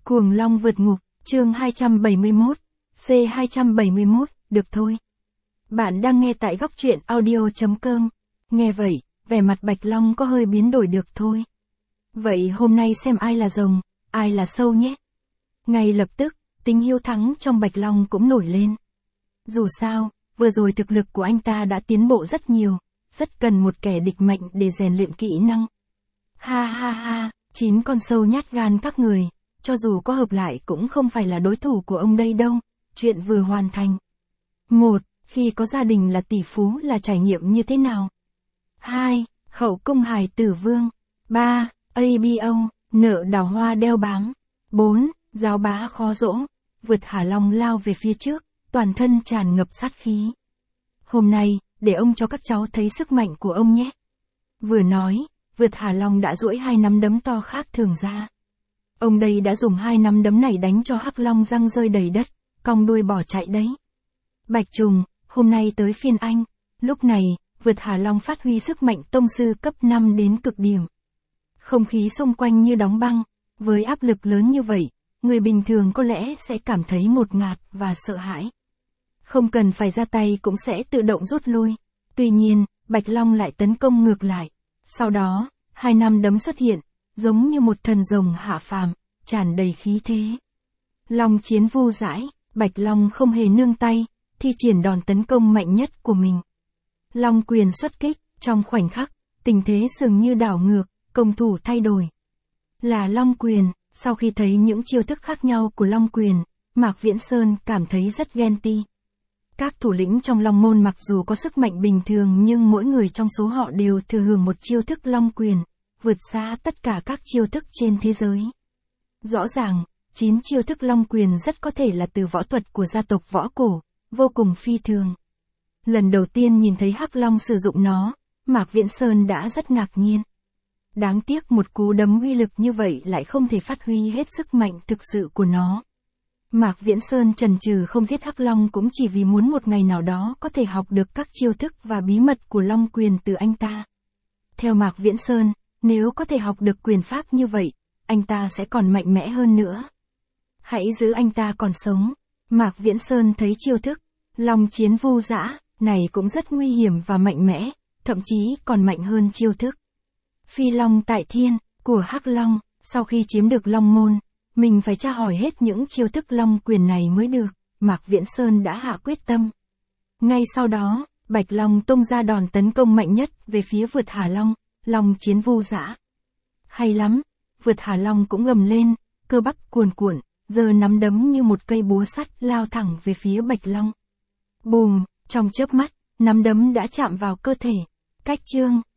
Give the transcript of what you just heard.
Cuồng Long vượt ngục, chương 271, C271, được thôi. Bạn đang nghe tại góc truyện audio.com. Nghe vậy, vẻ mặt Bạch Long có hơi biến đổi được thôi. Vậy hôm nay xem ai là rồng, ai là sâu nhé. Ngay lập tức, tính hiếu thắng trong Bạch Long cũng nổi lên. Dù sao, vừa rồi thực lực của anh ta đã tiến bộ rất nhiều, rất cần một kẻ địch mạnh để rèn luyện kỹ năng. Ha ha ha, 9 con sâu nhát gan các người, cho dù có hợp lại cũng không phải là đối thủ của ông đây đâu, chuyện vừa hoàn thành. 1. Khi có gia đình là tỷ phú là trải nghiệm như thế nào? 2. Hậu cung hài tử vương. 3. ABO, nợ đào hoa đeo bám. 4. Giáo bá khó dỗ, vượt Hà Long lao về phía trước, toàn thân tràn ngập sát khí. Hôm nay, để ông cho các cháu thấy sức mạnh của ông nhé. Vừa nói, vượt Hà Long đã duỗi 2 nắm đấm to khác thường ra. Ông đây đã dùng 2 nắm đấm này đánh cho Hắc Long răng rơi đầy đất, cong đuôi bỏ chạy đấy. Bạch Trùng, hôm nay tới phiên anh. Lúc này, vượt Hà Long phát huy sức mạnh tông sư cấp 5 đến cực điểm. Không khí xung quanh như đóng băng, với áp lực lớn như vậy, người bình thường có lẽ sẽ cảm thấy ngột ngạt và sợ hãi. Không cần phải ra tay cũng sẽ tự động rút lui. Tuy nhiên, Bạch Long lại tấn công ngược lại. Sau đó, 2 nắm đấm xuất hiện, giống như một thần rồng hạ phàm, tràn đầy khí thế. Long chiến vu dãi, Bạch Long không hề nương tay, thi triển đòn tấn công mạnh nhất của mình. Long quyền xuất kích, trong khoảnh khắc, tình thế dường như đảo ngược, công thủ thay đổi. Là Long quyền, sau khi thấy những chiêu thức khác nhau của Long quyền, Mạc Viễn Sơn cảm thấy rất ghen tị. Các thủ lĩnh trong Long môn mặc dù có sức mạnh bình thường nhưng mỗi người trong số họ đều thừa hưởng một chiêu thức Long quyền, vượt xa tất cả các chiêu thức trên thế giới. Rõ ràng, 9 chiêu thức Long quyền rất có thể là từ võ thuật của gia tộc võ cổ, vô cùng phi thường. Lần đầu tiên nhìn thấy Hắc Long sử dụng nó, Mạc Viễn Sơn đã rất ngạc nhiên. Đáng tiếc một cú đấm uy lực như vậy lại không thể phát huy hết sức mạnh thực sự của nó. Mạc Viễn Sơn chần chừ không giết Hắc Long cũng chỉ vì muốn một ngày nào đó có thể học được các chiêu thức và bí mật của Long quyền từ anh ta. Theo Mạc Viễn Sơn, nếu có thể học được quyền pháp như vậy, anh ta sẽ còn mạnh mẽ hơn nữa. Hãy giữ anh ta còn sống. Mạc Viễn Sơn thấy chiêu thức Long chiến vu dã này cũng rất nguy hiểm và mạnh mẽ, thậm chí còn mạnh hơn chiêu thức Phi Long tại thiên của Hắc Long. Sau khi chiếm được Long môn, mình phải tra hỏi hết những chiêu thức Long quyền này mới được. Mạc Viễn Sơn đã hạ quyết tâm. Ngay sau đó, Bạch Long tung ra đòn tấn công mạnh nhất về phía vượt Hà Long, Long chiến vu dã. Hay lắm, vượt Hà Long cũng gầm lên, cơ bắp cuồn cuộn, giơ nắm đấm như một cây búa sắt lao thẳng về phía Bạch Long. Bùm, trong chớp mắt, nắm đấm đã chạm vào cơ thể. Cách chương